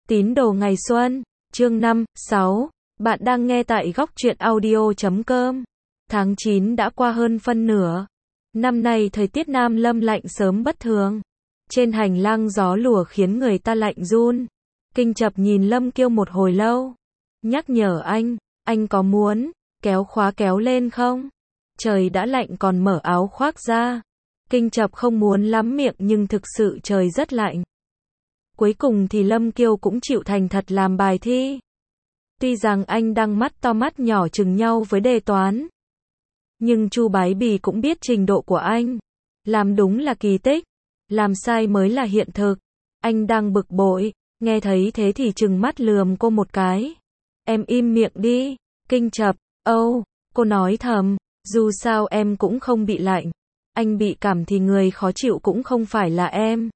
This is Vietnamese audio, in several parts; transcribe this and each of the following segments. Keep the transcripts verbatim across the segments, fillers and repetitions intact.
Tín đồ ngày xuân, chương năm, sáu. Bạn đang nghe tại góc truyện audio chấm com. Tháng chín đã qua hơn phân nửa. Năm nay thời tiết Nam Lâm lạnh sớm bất thường. Trên hành lang gió lùa khiến người ta lạnh run. Kinh Chập nhìn Lâm Kiêu một hồi lâu. Nhắc nhở anh, anh có muốn kéo khóa kéo lên không? Trời đã lạnh còn mở áo khoác ra. Kinh Chập không muốn lắm miệng nhưng thực sự trời rất lạnh. Cuối cùng thì Lâm Kiêu cũng chịu thành thật làm bài thi. Tuy rằng anh đang mắt to mắt nhỏ chừng nhau với đề toán. Nhưng Chu Bái Bì cũng biết trình độ của anh. Làm đúng là kỳ tích. Làm sai mới là hiện thực. Anh đang bực bội. Nghe thấy thế thì trừng mắt lườm cô một cái. Em im miệng đi. Kinh Chập, âu, oh, cô nói thầm. Dù sao em cũng không bị lạnh. Anh bị cảm thì người khó chịu cũng không phải là em.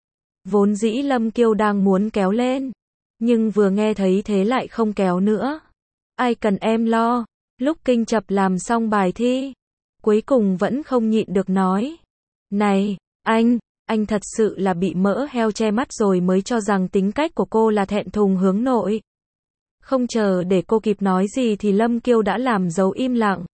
Vốn dĩ Lâm Kiêu đang muốn kéo lên. Nhưng vừa nghe thấy thế lại không kéo nữa. Ai cần em lo. Lúc Kinh Chập làm xong bài thi. Cuối cùng vẫn không nhịn được nói. Này, anh, anh thật sự là bị mỡ heo che mắt rồi mới cho rằng tính cách của cô là thẹn thùng hướng nội. Không chờ để cô kịp nói gì thì Lâm Kiêu đã làm dấu im lặng.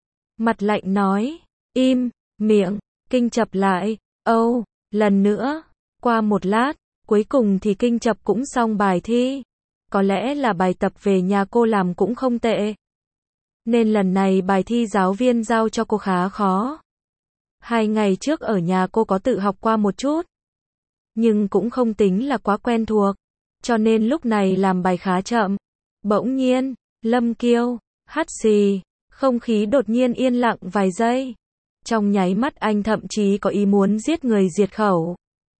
Mặt lạnh nói. Im, miệng. Kinh Chập lại. Âu, oh, lần nữa. Qua một lát, cuối cùng thì Kinh Chập cũng xong bài thi. Có lẽ là bài tập về nhà cô làm cũng không tệ. Nên lần này bài thi giáo viên giao cho cô khá khó. Hai ngày trước ở nhà cô có tự học qua một chút. Nhưng cũng không tính là quá quen thuộc. Cho nên lúc này làm bài khá chậm. Bỗng nhiên, Lâm Kiêu, hắt xì. Không khí đột nhiên yên lặng vài giây. Trong nháy mắt anh thậm chí có ý muốn giết người diệt khẩu.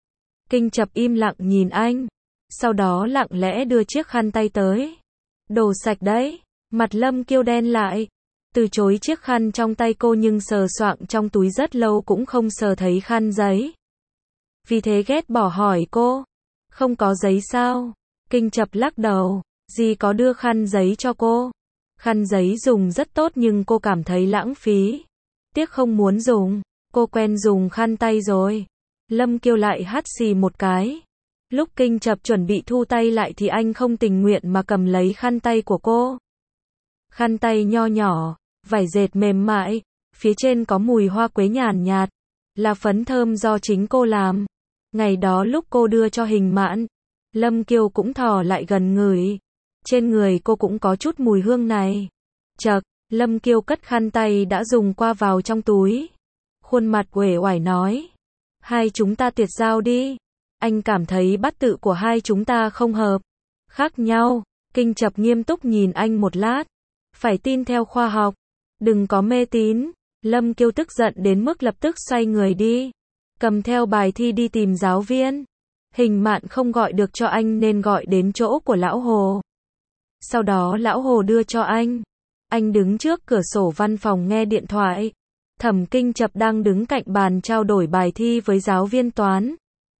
Kinh Chập im lặng nhìn anh. Sau đó lặng lẽ đưa chiếc khăn tay tới. Đồ sạch đấy. Mặt Lâm Kiêu đen lại. Từ chối chiếc khăn trong tay cô nhưng sờ soạng trong túi rất lâu cũng không sờ thấy khăn giấy. Vì thế ghét bỏ hỏi cô. Không có giấy sao? Kinh Chập lắc đầu. Dì có đưa khăn giấy cho cô. Khăn giấy dùng rất tốt nhưng cô cảm thấy lãng phí. Tiếc không muốn dùng. Cô quen dùng khăn tay rồi. Lâm Kiêu lại hắt xì một cái. Lúc Kinh Chập chuẩn bị thu tay lại thì anh không tình nguyện mà cầm lấy khăn tay của cô. Khăn tay nho nhỏ, vải dệt mềm mại, phía trên có mùi hoa quế nhàn nhạt, là phấn thơm do chính cô làm. Ngày đó lúc cô đưa cho Hình Mạn, Lâm Kiêu cũng thò lại gần ngửi. Trên người cô cũng có chút mùi hương này. Chậc, Lâm Kiêu cất khăn tay đã dùng qua vào trong túi. Khuôn mặt uể oải nói. Hai chúng ta tuyệt giao đi. Anh cảm thấy bát tự của hai chúng ta không hợp. Khác nhau. Kinh Chập nghiêm túc nhìn anh một lát. Phải tin theo khoa học. Đừng có mê tín. Lâm Kiêu tức giận đến mức lập tức xoay người đi. Cầm theo bài thi đi tìm giáo viên. Hình Mạn không gọi được cho anh nên gọi đến chỗ của Lão Hồ. Sau đó Lão Hồ đưa cho anh. Anh đứng trước cửa sổ văn phòng nghe điện thoại. Thẩm Kinh Chập đang đứng cạnh bàn trao đổi bài thi với giáo viên toán.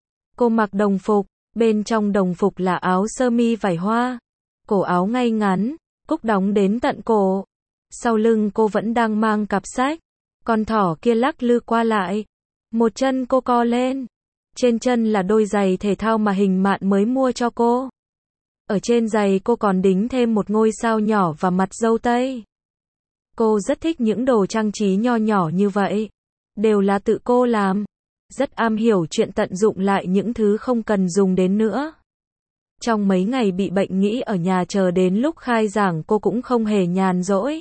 Cô mặc đồng phục, bên trong đồng phục là áo sơ mi vải hoa. Cổ áo ngay ngắn, cúc đóng đến tận cổ. Sau lưng cô vẫn đang mang cặp sách. Con thỏ kia lắc lư qua lại. Một chân cô co lên. Trên chân là đôi giày thể thao mà Hình Mạn mới mua cho cô. Ở trên giày cô còn đính thêm một ngôi sao nhỏ và mặt dâu tây. Cô rất thích những đồ trang trí nho nhỏ như vậy. Đều là tự cô làm. Rất am hiểu chuyện tận dụng lại những thứ không cần dùng đến nữa. Trong mấy ngày bị bệnh nghĩ ở nhà chờ đến lúc khai giảng cô cũng không hề nhàn rỗi.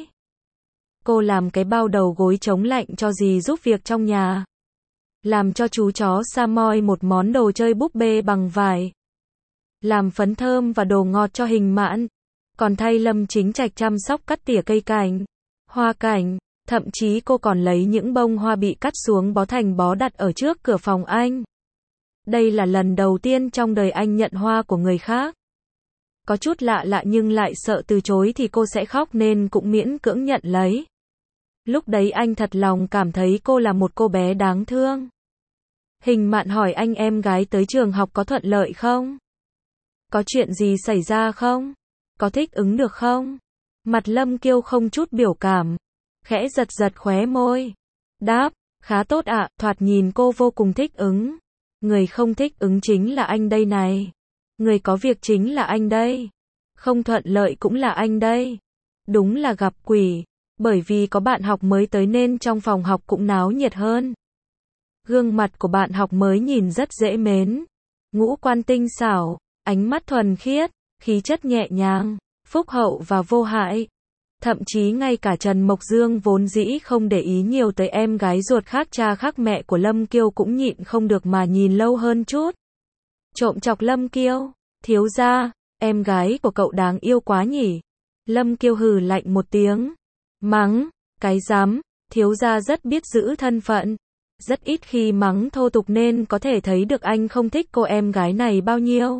Cô làm cái bao đầu gối chống lạnh cho dì giúp việc trong nhà. Làm cho chú chó Samoy một món đồ chơi búp bê bằng vải. Làm phấn thơm và đồ ngọt cho Hình Mạn. Còn thay Lâm Chính Trạch chăm sóc cắt tỉa cây cảnh, hoa cảnh. Thậm chí cô còn lấy những bông hoa bị cắt xuống bó thành bó đặt ở trước cửa phòng anh. Đây là lần đầu tiên trong đời anh nhận hoa của người khác. Có chút lạ lạ nhưng lại sợ từ chối thì cô sẽ khóc nên cũng miễn cưỡng nhận lấy. Lúc đấy anh thật lòng cảm thấy cô là một cô bé đáng thương. Hình Mạn hỏi anh em gái tới trường học có thuận lợi không? Có chuyện gì xảy ra không? Có thích ứng được không? Mặt Lâm Kiêu không chút biểu cảm. Khẽ giật giật khóe môi. Đáp, khá tốt ạ, thoạt nhìn cô vô cùng thích ứng. Người không thích ứng chính là anh đây này. Người có việc chính là anh đây. Không thuận lợi cũng là anh đây. Đúng là gặp quỷ. Bởi vì có bạn học mới tới nên trong phòng học cũng náo nhiệt hơn. Gương mặt của bạn học mới nhìn rất dễ mến. Ngũ quan tinh xảo, ánh mắt thuần khiết, khí chất nhẹ nhàng, phúc hậu và vô hại. Thậm chí ngay cả Trần Mộc Dương vốn dĩ không để ý nhiều tới em gái ruột khác cha khác mẹ của Lâm Kiêu cũng nhịn không được mà nhìn lâu hơn chút. Trộm chọc Lâm Kiêu, thiếu gia, em gái của cậu đáng yêu quá nhỉ. Lâm Kiêu hừ lạnh một tiếng. Mắng, cái dám, thiếu gia rất biết giữ thân phận. Rất ít khi mắng thô tục nên có thể thấy được anh không thích cô em gái này bao nhiêu.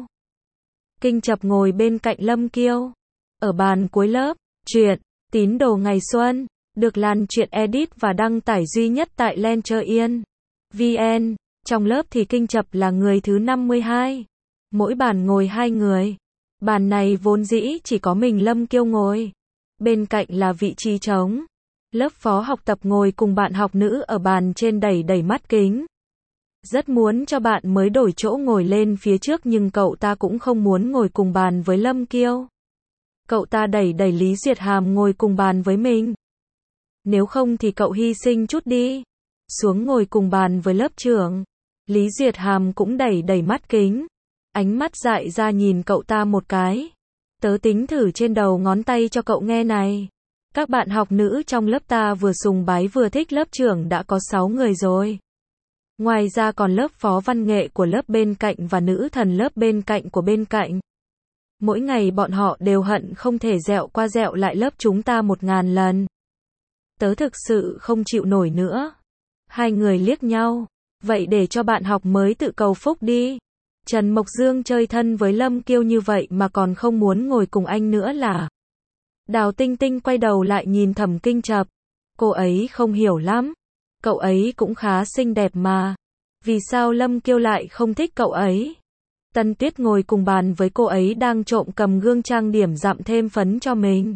Kinh Chập ngồi bên cạnh Lâm Kiêu. Ở bàn cuối lớp, truyện, tín đồ ngày xuân, được lan truyện edit và đăng tải duy nhất tại Lencher.in. vê en. Trong lớp thì Kinh Chập là người thứ năm mươi hai. Mỗi bàn ngồi hai người. Bàn này vốn dĩ chỉ có mình Lâm Kiêu ngồi. Bên cạnh là vị trí trống. Lớp phó học tập ngồi cùng bạn học nữ ở bàn trên đẩy đẩy mắt kính. Rất muốn cho bạn mới đổi chỗ ngồi lên phía trước nhưng cậu ta cũng không muốn ngồi cùng bàn với Lâm Kiêu. Cậu ta đẩy đẩy Lý Duyệt Hàm ngồi cùng bàn với mình. Nếu không thì cậu hy sinh chút đi. Xuống ngồi cùng bàn với lớp trưởng. Lý Duyệt Hàm cũng đẩy đẩy mắt kính. Ánh mắt dại ra nhìn cậu ta một cái. Tớ tính thử trên đầu ngón tay cho cậu nghe này. Các bạn học nữ trong lớp ta vừa sùng bái vừa thích lớp trưởng đã có sáu người rồi. Ngoài ra còn lớp phó văn nghệ của lớp bên cạnh và nữ thần lớp bên cạnh của bên cạnh. Mỗi ngày bọn họ đều hận không thể dẹo qua dẹo lại lớp chúng ta một ngàn lần. Tớ thực sự không chịu nổi nữa. Hai người liếc nhau. Vậy để cho bạn học mới tự cầu phúc đi. Trần Mộc Dương chơi thân với Lâm Kiêu như vậy mà còn không muốn ngồi cùng anh nữa là. Đào Tinh Tinh quay đầu lại nhìn Thẩm Kinh Chập. Cô ấy không hiểu lắm. Cậu ấy cũng khá xinh đẹp mà. Vì sao Lâm Kiêu lại không thích cậu ấy? Tân Tuyết ngồi cùng bàn với cô ấy đang trộm cầm gương trang điểm dặm thêm phấn cho mình.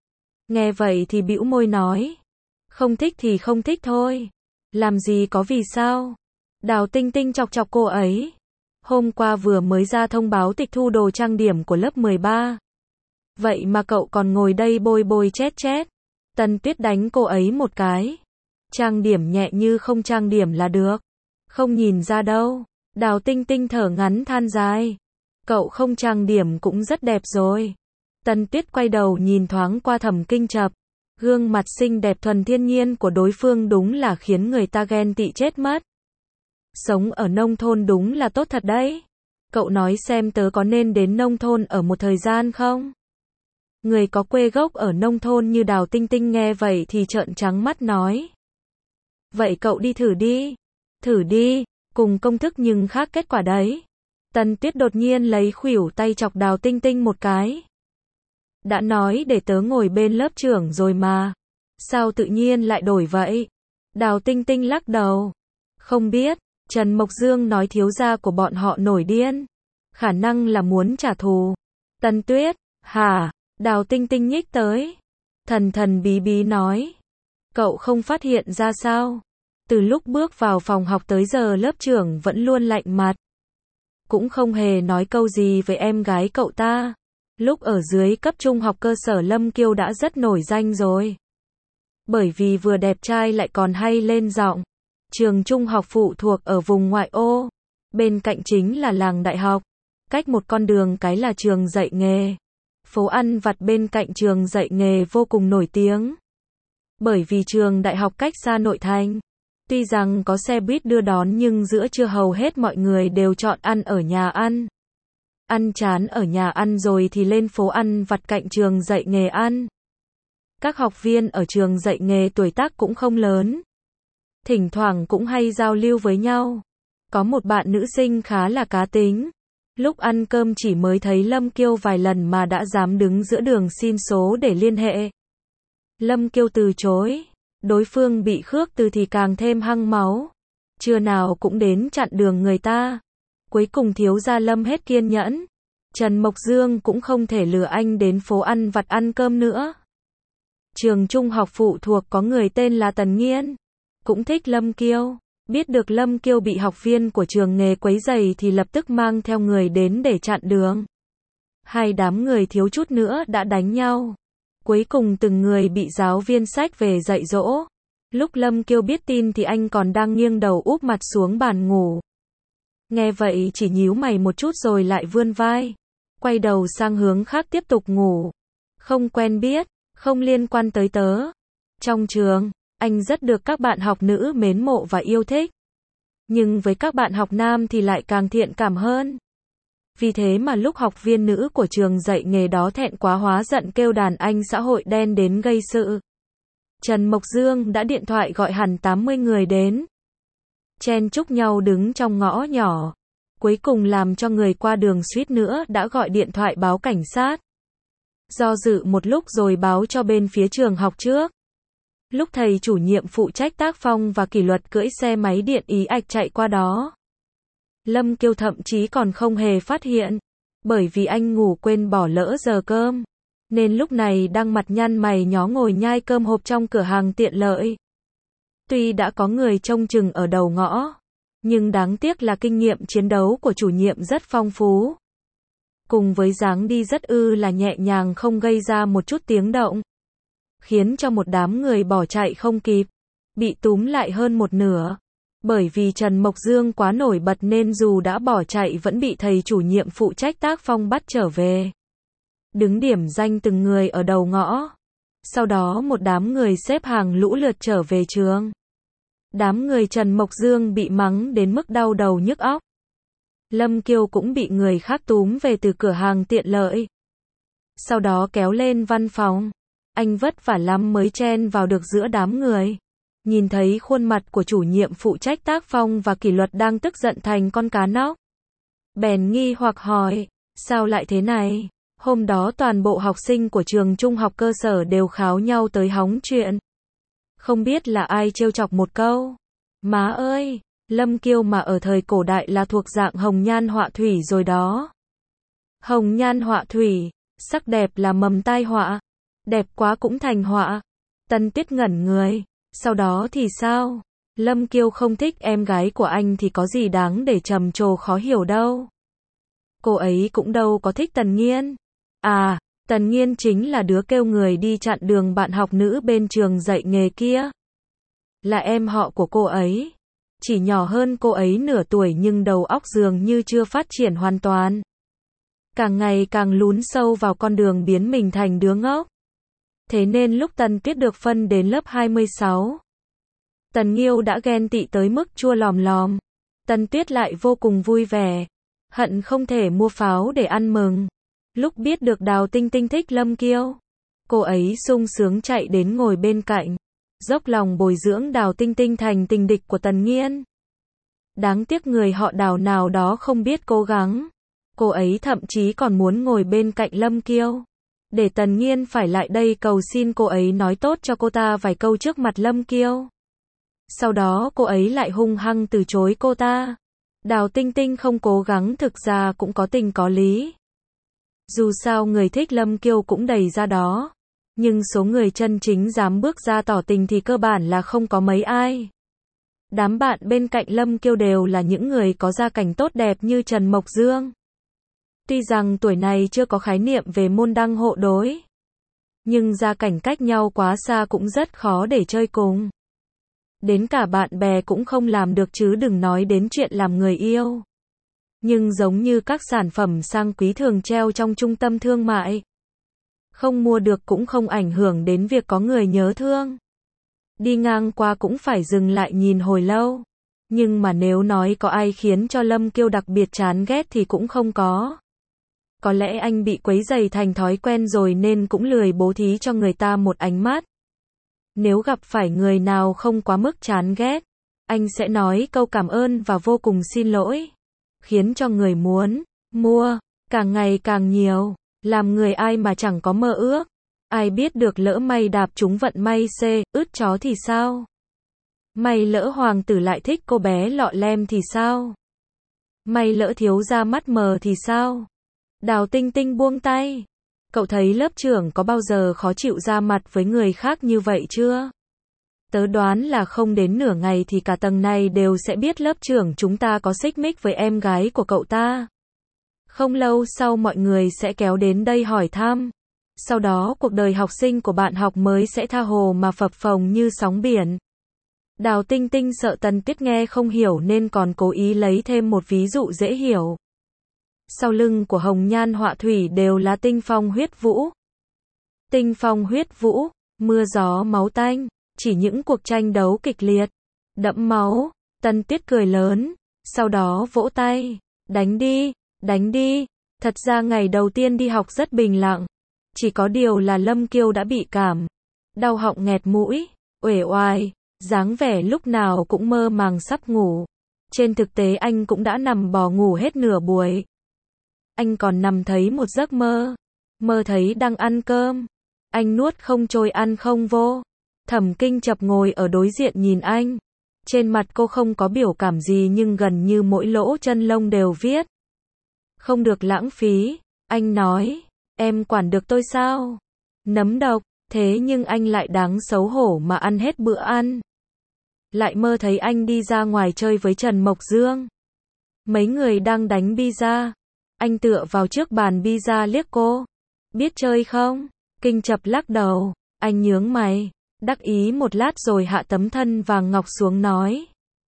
Nghe vậy thì bĩu môi nói. Không thích thì không thích thôi. Làm gì có vì sao? Đào Tinh Tinh chọc chọc cô ấy. Hôm qua vừa mới ra thông báo tịch thu đồ trang điểm của lớp mười ba. Vậy mà cậu còn ngồi đây bôi bôi chét chét. Tân Tuyết đánh cô ấy một cái. Trang điểm nhẹ như không trang điểm là được. Không nhìn ra đâu. Đào Tinh Tinh thở ngắn than dài. Cậu không trang điểm cũng rất đẹp rồi. Tân Tuyết quay đầu nhìn thoáng qua Thẩm Kinh Chập. Gương mặt xinh đẹp thuần thiên nhiên của đối phương đúng là khiến người ta ghen tị chết mất. Sống ở nông thôn đúng là tốt thật đấy. Cậu nói xem tớ có nên đến nông thôn ở một thời gian không? Người có quê gốc ở nông thôn như Đào Tinh Tinh nghe vậy thì trợn trắng mắt nói. Vậy cậu đi thử đi. Thử đi, cùng công thức nhưng khác kết quả đấy. Tân Tuyết đột nhiên lấy khuỷu tay chọc Đào Tinh Tinh một cái. Đã nói để tớ ngồi bên lớp trưởng rồi mà. Sao tự nhiên lại đổi vậy? Đào Tinh Tinh lắc đầu. Không biết, Trần Mộc Dương nói thiếu gia của bọn họ nổi điên. Khả năng là muốn trả thù. Tân Tuyết, hả? Đào Tinh Tinh nhích tới. Thần thần bí bí nói. Cậu không phát hiện ra sao? Từ lúc bước vào phòng học tới giờ lớp trưởng vẫn luôn lạnh mặt. Cũng không hề nói câu gì với em gái cậu ta. Lúc ở dưới cấp trung học cơ sở Lâm Kiêu đã rất nổi danh rồi. Bởi vì vừa đẹp trai lại còn hay lên giọng. Trường trung học phụ thuộc ở vùng ngoại ô. Bên cạnh chính là làng đại học. Cách một con đường cái là trường dạy nghề. Phố ăn vặt bên cạnh trường dạy nghề vô cùng nổi tiếng. Bởi vì trường đại học cách xa nội thành. Tuy rằng có xe buýt đưa đón nhưng giữa trưa hầu hết mọi người đều chọn ăn ở nhà ăn. Ăn chán ở nhà ăn rồi thì lên phố ăn vặt cạnh trường dạy nghề ăn. Các học viên ở trường dạy nghề tuổi tác cũng không lớn. Thỉnh thoảng cũng hay giao lưu với nhau. Có một bạn nữ sinh khá là cá tính. Lúc ăn cơm chỉ mới thấy Lâm Kiêu vài lần mà đã dám đứng giữa đường xin số để liên hệ. Lâm Kiêu từ chối. Đối phương bị khước từ thì càng thêm hăng máu. Trưa nào cũng đến chặn đường người ta. Cuối cùng thiếu gia Lâm hết kiên nhẫn. Trần Mộc Dương cũng không thể lừa anh đến phố ăn vặt ăn cơm nữa. Trường trung học phụ thuộc có người tên là Tần Nghiên. Cũng thích Lâm Kiêu. Biết được Lâm Kiêu bị học viên của trường nghề quấy rầy thì lập tức mang theo người đến để chặn đường. Hai đám người thiếu chút nữa đã đánh nhau. Cuối cùng từng người bị giáo viên xách về dạy dỗ. Lúc Lâm Kiêu biết tin thì anh còn đang nghiêng đầu úp mặt xuống bàn ngủ. Nghe vậy chỉ nhíu mày một chút rồi lại vươn vai. Quay đầu sang hướng khác tiếp tục ngủ. Không quen biết, không liên quan tới tớ. Trong trường, anh rất được các bạn học nữ mến mộ và yêu thích. Nhưng với các bạn học nam thì lại càng thiện cảm hơn. Vì thế mà lúc học viên nữ của trường dạy nghề đó thẹn quá hóa giận kêu đàn anh xã hội đen đến gây sự. Trần Mộc Dương đã điện thoại gọi hẳn tám mươi người đến. Chen chúc nhau đứng trong ngõ nhỏ. Cuối cùng làm cho người qua đường suýt nữa đã gọi điện thoại báo cảnh sát. Do dự một lúc rồi báo cho bên phía trường học trước. Lúc thầy chủ nhiệm phụ trách tác phong và kỷ luật cưỡi xe máy điện ý ạch chạy qua đó. Lâm Kiêu thậm chí còn không hề phát hiện. Bởi vì anh ngủ quên bỏ lỡ giờ cơm. Nên lúc này đang mặt nhăn mày nhó ngồi nhai cơm hộp trong cửa hàng tiện lợi. Tuy đã có người trông chừng ở đầu ngõ. Nhưng đáng tiếc là kinh nghiệm chiến đấu của chủ nhiệm rất phong phú. Cùng với dáng đi rất ư là nhẹ nhàng không gây ra một chút tiếng động. Khiến cho một đám người bỏ chạy không kịp. Bị túm lại hơn một nửa. Bởi vì Trần Mộc Dương quá nổi bật nên dù đã bỏ chạy vẫn bị thầy chủ nhiệm phụ trách tác phong bắt trở về. Đứng điểm danh từng người ở đầu ngõ. Sau đó một đám người xếp hàng lũ lượt trở về trường. Đám người Trần Mộc Dương bị mắng đến mức đau đầu nhức óc. Lâm Kiêu cũng bị người khác túm về từ cửa hàng tiện lợi. Sau đó kéo lên văn phòng. Anh vất vả lắm mới chen vào được giữa đám người. Nhìn thấy khuôn mặt của chủ nhiệm phụ trách tác phong và kỷ luật đang tức giận thành con cá nóc. Bèn nghi hoặc hỏi, sao lại thế này? Hôm đó toàn bộ học sinh của trường trung học cơ sở đều kháo nhau tới hóng chuyện. Không biết là ai trêu chọc một câu. Má ơi, Lâm Kiêu mà ở thời cổ đại là thuộc dạng hồng nhan họa thủy rồi đó. Hồng nhan họa thủy, sắc đẹp là mầm tai họa. Đẹp quá cũng thành họa. Tân Tuyết ngẩn người. Sau đó thì sao? Lâm Kiêu không thích em gái của anh thì có gì đáng để trầm trồ khó hiểu đâu. Cô ấy cũng đâu có thích Tần Nghiên. À, Tần Nghiên chính là đứa kêu người đi chặn đường bạn học nữ bên trường dạy nghề kia. Là em họ của cô ấy. Chỉ nhỏ hơn cô ấy nửa tuổi nhưng đầu óc dường như chưa phát triển hoàn toàn. Càng ngày càng lún sâu vào con đường biến mình thành đứa ngốc. Thế nên lúc Tần Tuyết được phân đến lớp hai mươi sáu, Tần Nghiêu đã ghen tị tới mức chua lòm lòm. Tần Tuyết lại vô cùng vui vẻ, hận không thể mua pháo để ăn mừng. Lúc biết được Đào Tinh Tinh thích Lâm Kiêu, cô ấy sung sướng chạy đến ngồi bên cạnh, dốc lòng bồi dưỡng Đào Tinh Tinh thành tình địch của Tần Nghiên. Đáng tiếc người họ Đào nào đó không biết cố gắng. Cô ấy thậm chí còn muốn ngồi bên cạnh Lâm Kiêu. Để Tần Nghiên phải lại đây cầu xin cô ấy nói tốt cho cô ta vài câu trước mặt Lâm Kiêu. Sau đó cô ấy lại hung hăng từ chối cô ta. Đào Tinh Tinh không cố gắng thực ra cũng có tình có lý. Dù sao người thích Lâm Kiêu cũng đầy ra đó. Nhưng số người chân chính dám bước ra tỏ tình thì cơ bản là không có mấy ai. Đám bạn bên cạnh Lâm Kiêu đều là những người có gia cảnh tốt đẹp như Trần Mộc Dương. Tuy rằng tuổi này chưa có khái niệm về môn đăng hộ đối. Nhưng gia cảnh cách nhau quá xa cũng rất khó để chơi cùng. Đến cả bạn bè cũng không làm được chứ đừng nói đến chuyện làm người yêu. Nhưng giống như các sản phẩm sang quý thường treo trong trung tâm thương mại. Không mua được cũng không ảnh hưởng đến việc có người nhớ thương. Đi ngang qua cũng phải dừng lại nhìn hồi lâu. Nhưng mà nếu nói có ai khiến cho Lâm Kiêu đặc biệt chán ghét thì cũng không có. Có lẽ anh bị quấy rầy thành thói quen rồi nên cũng lười bố thí cho người ta một ánh mắt. Nếu gặp phải người nào không quá mức chán ghét, anh sẽ nói câu cảm ơn và vô cùng xin lỗi. Khiến cho người muốn mua càng ngày càng nhiều. Làm người ai mà chẳng có mơ ước. Ai biết được lỡ may đạp trúng vận may C, ướt chó thì sao? May lỡ hoàng tử lại thích cô bé lọ lem thì sao? May lỡ thiếu ra mắt mờ thì sao? Đào Tinh Tinh buông tay. Cậu thấy lớp trưởng có bao giờ khó chịu ra mặt với người khác như vậy chưa? Tớ đoán là không đến nửa ngày thì cả tầng này đều sẽ biết lớp trưởng chúng ta có xích mích với em gái của cậu ta. Không lâu sau mọi người sẽ kéo đến đây hỏi thăm. Sau đó cuộc đời học sinh của bạn học mới sẽ tha hồ mà phập phồng như sóng biển. Đào Tinh Tinh sợ Tần Tiết nghe không hiểu nên còn cố ý lấy thêm một ví dụ dễ hiểu. Sau lưng của Hồng Nhan Họa Thủy đều là tinh phong huyết vũ. Tinh phong huyết vũ, mưa gió máu tanh, chỉ những cuộc tranh đấu kịch liệt, đẫm máu. Tần Tiết cười lớn, sau đó vỗ tay, đánh đi, đánh đi. Thật ra ngày đầu tiên đi học rất bình lặng, chỉ có điều là Lâm Kiêu đã bị cảm, đau họng nghẹt mũi, uể oải, dáng vẻ lúc nào cũng mơ màng sắp ngủ. Trên thực tế anh cũng đã nằm bò ngủ hết nửa buổi. Anh còn nằm thấy một giấc mơ, mơ thấy đang ăn cơm. Anh nuốt không trôi ăn không vô. Thẩm Kinh Chập ngồi ở đối diện nhìn anh. Trên mặt cô không có biểu cảm gì nhưng gần như mỗi lỗ chân lông đều viết. Không được lãng phí, anh nói, em quản được tôi sao? Nấm độc, thế nhưng anh lại đáng xấu hổ mà ăn hết bữa ăn. Lại mơ thấy anh đi ra ngoài chơi với Trần Mộc Dương. Mấy người đang đánh pizza. Anh tựa vào trước bàn pizza liếc cô. Biết chơi không? Kinh Chập lắc đầu, anh nhướng mày, đắc ý một lát rồi hạ tấm thân vàng ngọc xuống nói.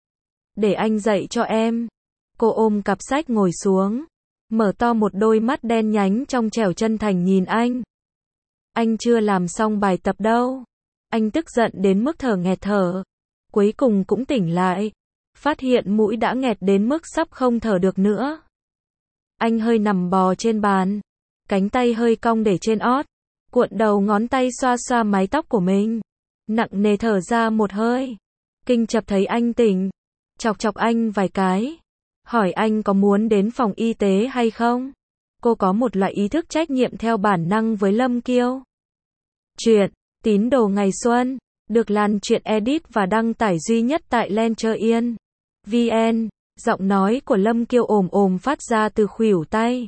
Để anh dạy cho em. Cô ôm cặp sách ngồi xuống, mở to một đôi mắt đen nhánh trong trẻo chân thành nhìn anh. Anh chưa làm xong bài tập đâu. Anh tức giận đến mức thở nghẹt thở. Cuối cùng cũng tỉnh lại. Phát hiện mũi đã nghẹt đến mức sắp không thở được nữa. Anh hơi nằm bò trên bàn. Cánh tay hơi cong để trên ót. Cuộn đầu ngón tay xoa xoa mái tóc của mình. Nặng nề thở ra một hơi. Kinh Chập thấy anh tỉnh. Chọc chọc anh vài cái. Hỏi anh có muốn đến phòng y tế hay không? Cô có một loại ý thức trách nhiệm theo bản năng với Lâm Kiêu. Chuyện Tín Đồ Ngày Xuân được lan truyện edit và đăng tải duy nhất tại Lencher Yên vê en. Giọng nói của Lâm Kiêu ồm ồm phát ra từ khuỷu tay.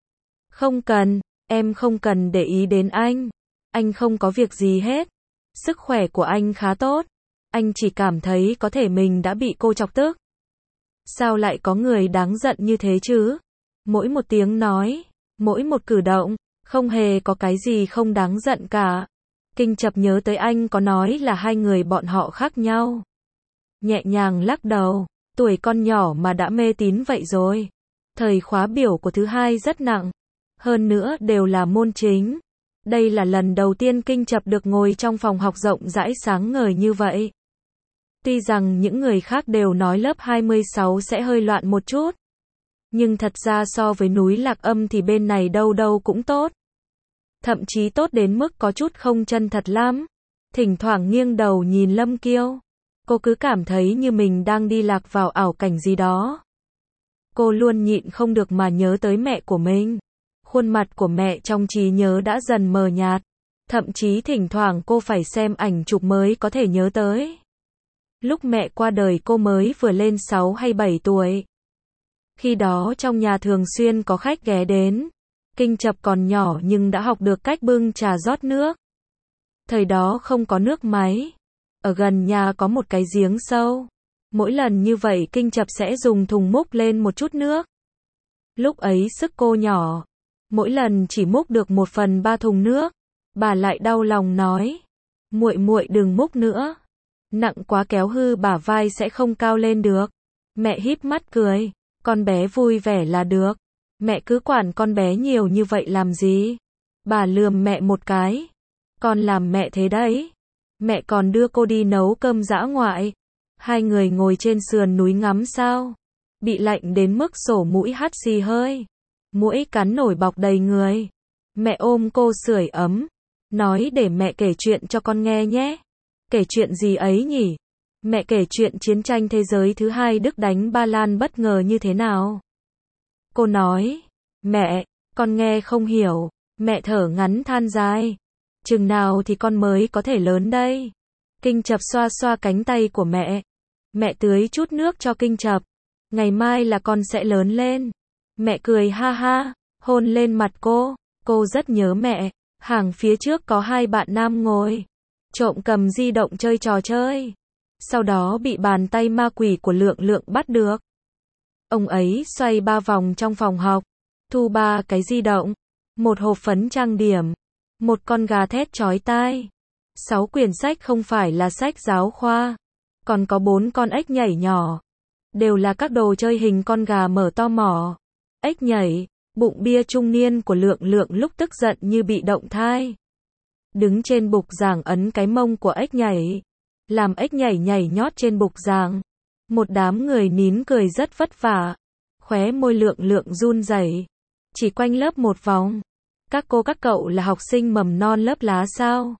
Không cần, em không cần để ý đến anh. Anh không có việc gì hết. Sức khỏe của anh khá tốt. Anh chỉ cảm thấy có thể mình đã bị cô chọc tức. Sao lại có người đáng giận như thế chứ? Mỗi một tiếng nói, mỗi một cử động, không hề có cái gì không đáng giận cả. Kinh Chập nhớ tới anh có nói là hai người bọn họ khác nhau. Nhẹ nhàng lắc đầu, tuổi con nhỏ mà đã mê tín vậy rồi. Thời khóa biểu của thứ hai rất nặng, hơn nữa đều là môn chính. Đây là lần đầu tiên Kinh Chập được ngồi trong phòng học rộng rãi sáng ngời như vậy. Tuy rằng những người khác đều nói lớp hai mươi sáu sẽ hơi loạn một chút, nhưng thật ra so với núi Lạc Âm thì bên này đâu đâu cũng tốt. Thậm chí tốt đến mức có chút không chân thật lắm. Thỉnh thoảng nghiêng đầu nhìn Lâm Kiêu, cô cứ cảm thấy như mình đang đi lạc vào ảo cảnh gì đó. Cô luôn nhịn không được mà nhớ tới mẹ của mình. Khuôn mặt của mẹ trong trí nhớ đã dần mờ nhạt. Thậm chí thỉnh thoảng cô phải xem ảnh chụp mới có thể nhớ tới. Lúc mẹ qua đời cô mới vừa lên sáu hay bảy tuổi. Khi đó trong nhà thường xuyên có khách ghé đến. Kinh Chập còn nhỏ nhưng đã học được cách bưng trà rót nước. Thời đó không có nước máy. Ở gần nhà có một cái giếng sâu. Mỗi lần như vậy Kinh Chập sẽ dùng thùng múc lên một chút nước. Lúc ấy sức cô nhỏ, mỗi lần chỉ múc được một phần ba thùng nước. Bà lại đau lòng nói, muội muội đừng múc nữa, nặng quá kéo hư bả vai sẽ không cao lên được. Mẹ híp mắt cười, con bé vui vẻ là được. Mẹ cứ quản con bé nhiều như vậy làm gì? Bà lườm mẹ một cái. Con làm mẹ thế đấy. Mẹ còn đưa cô đi nấu cơm dã ngoại. Hai người ngồi trên sườn núi ngắm sao. Bị lạnh đến mức sổ mũi hắt xì hơi. Muỗi cắn nổi bọc đầy người. Mẹ ôm cô sưởi ấm. Nói để mẹ kể chuyện cho con nghe nhé. Kể chuyện gì ấy nhỉ? Mẹ kể chuyện chiến tranh thế giới thứ hai Đức đánh Ba Lan bất ngờ như thế nào? Cô nói, mẹ, con nghe không hiểu. Mẹ thở ngắn than dài. Chừng nào thì con mới có thể lớn đây? Kinh Chập xoa xoa cánh tay của mẹ. Mẹ tưới chút nước cho Kinh Chập. Ngày mai là con sẽ lớn lên. Mẹ cười ha ha, hôn lên mặt cô. Cô rất nhớ mẹ. Hàng phía trước có hai bạn nam ngồi. trộm cầm di động chơi trò chơi. Sau đó bị bàn tay ma quỷ của Lượng Lượng bắt được. Ông ấy xoay ba vòng trong phòng học, thu ba cái di động, một hộp phấn trang điểm, một con gà thét chói tai, sáu quyển sách không phải là sách giáo khoa, còn có bốn con ếch nhảy nhỏ, đều là các đồ chơi hình con gà mở to mỏ. Ếch nhảy, bụng bia trung niên của Lượng Lượng lúc tức giận như bị động thai. Đứng trên bục giảng ấn cái mông của ếch nhảy, làm ếch nhảy nhảy nhót trên bục giảng. Một đám người nín cười rất vất vả, khóe môi Lượng Lượng run rẩy, chỉ quanh lớp một vòng. Các cô các cậu là học sinh mầm non lớp lá sao?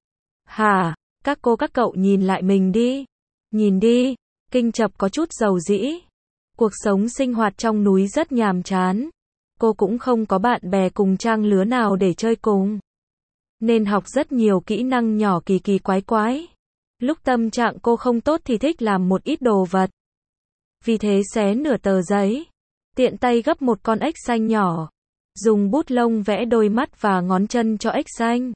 Hả? Các cô các cậu nhìn lại mình đi. Nhìn đi, Kinh Chập có chút dầu dĩ. Cuộc sống sinh hoạt trong núi rất nhàm chán. Cô cũng không có bạn bè cùng trang lứa nào để chơi cùng. Nên học rất nhiều kỹ năng nhỏ kỳ kỳ quái quái. Lúc tâm trạng cô không tốt thì thích làm một ít đồ vật. Vì thế xé nửa tờ giấy, tiện tay gấp một con ếch xanh nhỏ, dùng bút lông vẽ đôi mắt và ngón chân cho ếch xanh.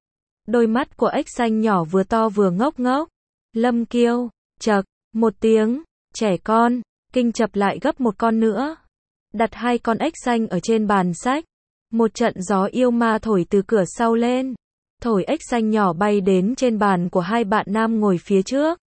Đôi mắt của ếch xanh nhỏ vừa to vừa ngốc ngốc. Lâm Kiêu, chậc, một tiếng, trẻ con, Kinh Chập lại gấp một con nữa. Đặt hai con ếch xanh ở trên bàn sách. Một trận gió yêu ma thổi từ cửa sau lên. Thổi ếch xanh nhỏ bay đến trên bàn của hai bạn nam ngồi phía trước.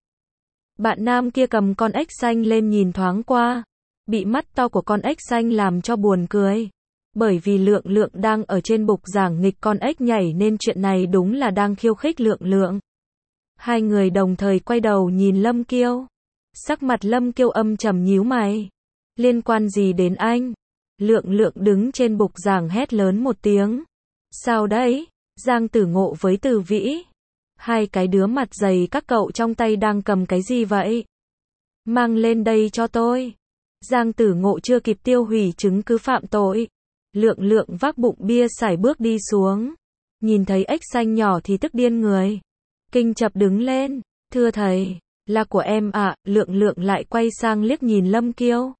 Bạn nam kia cầm con ếch xanh lên nhìn thoáng qua. Bị mắt to của con ếch xanh làm cho buồn cười. Bởi vì Lượng Lượng đang ở trên bục giảng nghịch con ếch nhảy nên chuyện này đúng là đang khiêu khích Lượng Lượng. Hai người đồng thời quay đầu nhìn Lâm Kiêu. Sắc mặt Lâm Kiêu âm trầm nhíu mày. Liên quan gì đến anh? Lượng Lượng đứng trên bục giảng hét lớn một tiếng. Sao đấy? Giang Tử Ngộ với Từ Vĩ. Hai cái đứa mặt dày các cậu trong tay đang cầm cái gì vậy? Mang lên đây cho tôi. Giang Tử Ngộ chưa kịp tiêu hủy chứng cứ phạm tội. Lượng Lượng vác bụng bia sải bước đi xuống. Nhìn thấy ếch xanh nhỏ thì tức điên người. Kinh Chập đứng lên. Thưa thầy, là của em ạ. À. Lượng Lượng lại quay sang liếc nhìn Lâm Kiêu.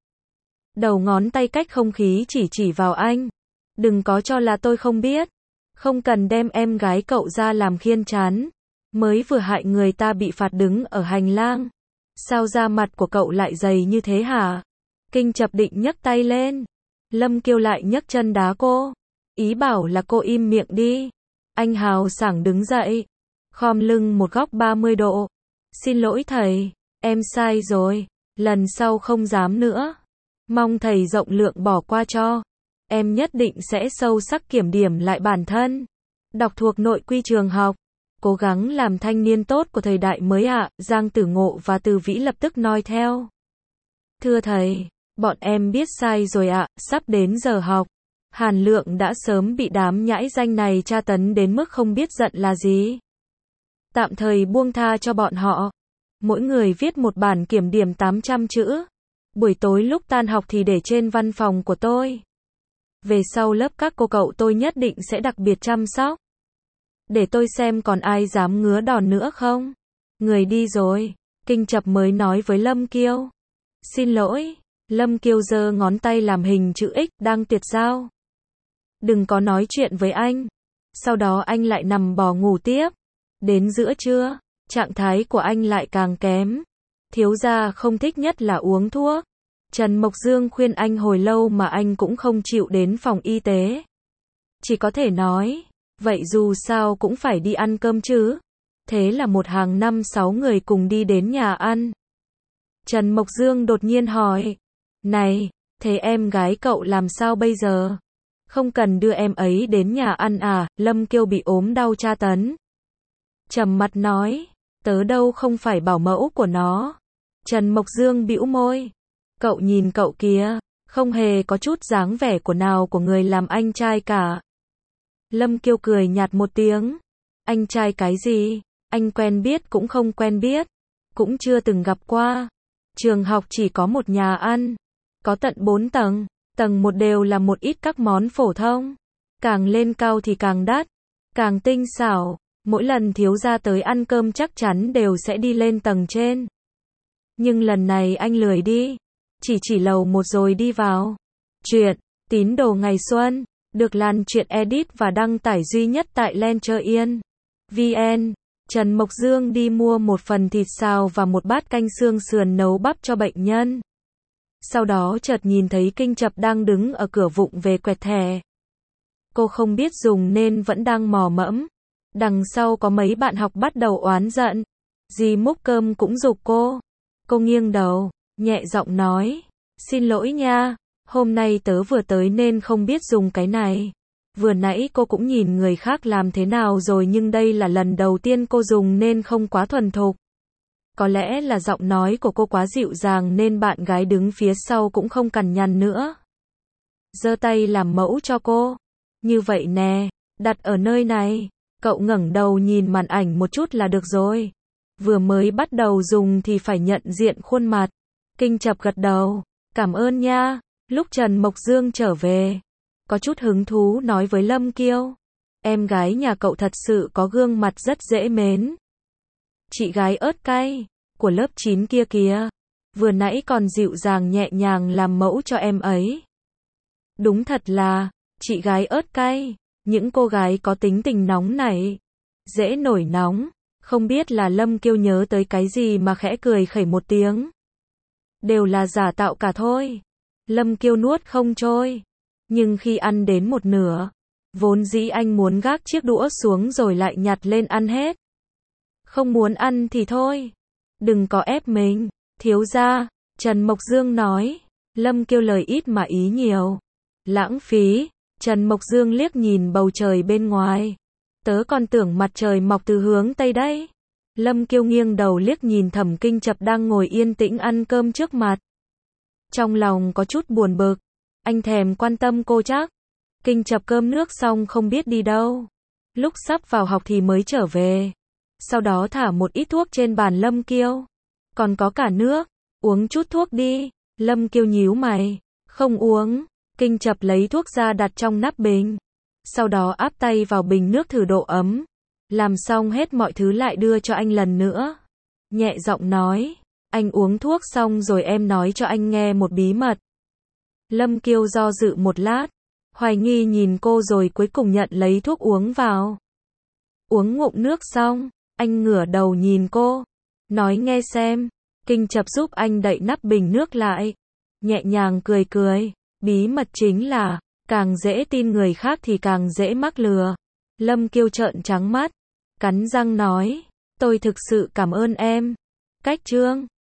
Đầu ngón tay cách không khí chỉ chỉ vào anh. Đừng có cho là tôi không biết. Không cần đem em gái cậu ra làm khiên chán. Mới vừa hại người ta bị phạt đứng ở hành lang. Sao da mặt của cậu lại dày như thế hả? Kinh Chập định nhấc tay lên. Lâm Kiêu lại nhấc chân đá cô. Ý bảo là cô im miệng đi. Anh hào sảng đứng dậy. Khom lưng một góc ba mươi độ. Xin lỗi thầy, em sai rồi. Lần sau không dám nữa. Mong thầy rộng lượng bỏ qua cho. Em nhất định sẽ sâu sắc kiểm điểm lại bản thân. Đọc thuộc nội quy trường học. Cố gắng làm thanh niên tốt của thời đại mới ạ. À. Giang Tử Ngộ và Từ Vĩ lập tức nói theo. Thưa thầy, bọn em biết sai rồi ạ. À. Sắp đến giờ học. Hàn Lượng đã sớm bị đám nhãi danh này tra tấn đến mức không biết giận là gì. Tạm thời buông tha cho bọn họ. Mỗi người viết một bản kiểm điểm tám trăm chữ. Buổi tối lúc tan học thì để trên văn phòng của tôi. Về sau lớp các cô cậu tôi nhất định sẽ đặc biệt chăm sóc. Để tôi xem còn ai dám ngứa đòn nữa không. Người đi rồi. Kinh Chập mới nói với Lâm Kiêu. Xin lỗi. Lâm Kiêu giơ ngón tay làm hình chữ X đang tuyệt giao. Đừng có nói chuyện với anh. Sau đó anh lại nằm bò ngủ tiếp. Đến giữa trưa, trạng thái của anh lại càng kém. Thiếu gia không thích nhất là uống thuốc. Trần Mộc Dương khuyên anh hồi lâu mà anh cũng không chịu đến phòng y tế. Chỉ có thể nói, vậy dù sao cũng phải đi ăn cơm chứ. Thế là một hàng năm sáu người cùng đi đến nhà ăn. Trần Mộc Dương đột nhiên hỏi. Này, thế em gái cậu làm sao bây giờ? Không cần đưa em ấy đến nhà ăn à? Lâm Kiêu bị ốm đau tra tấn. Trầm mặt nói. Tớ đâu không phải bảo mẫu của nó. Trần Mộc Dương bĩu môi. Cậu nhìn cậu kìa, không hề có chút dáng vẻ của nào của người làm anh trai cả. Lâm Kiêu cười nhạt một tiếng. Anh trai cái gì? Anh quen biết cũng không quen biết. Cũng chưa từng gặp qua. Trường học chỉ có một nhà ăn. Có tận bốn tầng. Tầng một đều là một ít các món phổ thông. Càng lên cao thì càng đắt. Càng tinh xảo. Mỗi lần thiếu gia tới ăn cơm chắc chắn đều sẽ đi lên tầng trên. Nhưng lần này anh lười đi. Chỉ chỉ lầu một rồi đi vào. Chuyện Tín Đồ Ngày Xuân được lan truyện edit và đăng tải duy nhất tại Lencher Yên vê en. Trần Mộc Dương đi mua một phần thịt xào và một bát canh xương sườn nấu bắp cho bệnh nhân. Sau đó chợt nhìn thấy Kinh Chập đang đứng ở cửa vụng về quẹt thẻ. Cô không biết dùng nên vẫn đang mò mẫm. Đằng sau có mấy bạn học bắt đầu oán giận. Dì múc cơm cũng giục cô. Cô nghiêng đầu, nhẹ giọng nói, xin lỗi nha, hôm nay tớ vừa tới nên không biết dùng cái này. Vừa nãy cô cũng nhìn người khác làm thế nào rồi nhưng đây là lần đầu tiên cô dùng nên không quá thuần thục. Có lẽ là giọng nói của cô quá dịu dàng nên bạn gái đứng phía sau cũng không cằn nhằn nữa. Giơ tay làm mẫu cho cô. Như vậy nè, đặt ở nơi này. Cậu ngẩng đầu nhìn màn ảnh một chút là được rồi. Vừa mới bắt đầu dùng thì phải nhận diện khuôn mặt. Kinh Chập gật đầu. Cảm ơn nha. Lúc Trần Mộc Dương trở về, có chút hứng thú nói với Lâm Kiêu. Em gái nhà cậu thật sự có gương mặt rất dễ mến. Chị gái ớt cay, của lớp chín kia kìa. Vừa nãy còn dịu dàng nhẹ nhàng làm mẫu cho em ấy. Đúng thật là, chị gái ớt cay. Những cô gái có tính tình nóng nảy, dễ nổi nóng. Không biết là Lâm Kiêu nhớ tới cái gì mà khẽ cười khẩy một tiếng. Đều là giả tạo cả thôi. Lâm Kiêu nuốt không trôi. Nhưng khi ăn đến một nửa, vốn dĩ anh muốn gác chiếc đũa xuống rồi lại nhặt lên ăn hết. Không muốn ăn thì thôi. Đừng có ép mình. Thiếu gia, Trần Mộc Dương nói. Lâm Kiêu lời ít mà ý nhiều. Lãng phí. Trần Mộc Dương liếc nhìn bầu trời bên ngoài. Tớ còn tưởng mặt trời mọc từ hướng Tây đấy. Lâm Kiêu nghiêng đầu liếc nhìn Thẩm Kinh Chập đang ngồi yên tĩnh ăn cơm trước mặt. Trong lòng có chút buồn bực. Anh thèm quan tâm cô chắc. Kinh Chập cơm nước xong không biết đi đâu. Lúc sắp vào học thì mới trở về. Sau đó thả một ít thuốc trên bàn Lâm Kiêu. Còn có cả nước. Uống chút thuốc đi. Lâm Kiêu nhíu mày. Không uống. Kinh Chập lấy thuốc ra đặt trong nắp bình. Sau đó áp tay vào bình nước thử độ ấm. Làm xong hết mọi thứ lại đưa cho anh lần nữa. Nhẹ giọng nói. Anh uống thuốc xong rồi em nói cho anh nghe một bí mật. Lâm Kiêu do dự một lát. Hoài nghi nhìn cô rồi cuối cùng nhận lấy thuốc uống vào. Uống ngụm nước xong, anh ngửa đầu nhìn cô. Nói nghe xem. Kinh Chập giúp anh đậy nắp bình nước lại. Nhẹ nhàng cười cười. Bí mật chính là, càng dễ tin người khác thì càng dễ mắc lừa. Lâm Kiêu trợn trắng mắt, cắn răng nói, tôi thực sự cảm ơn em. Cách chương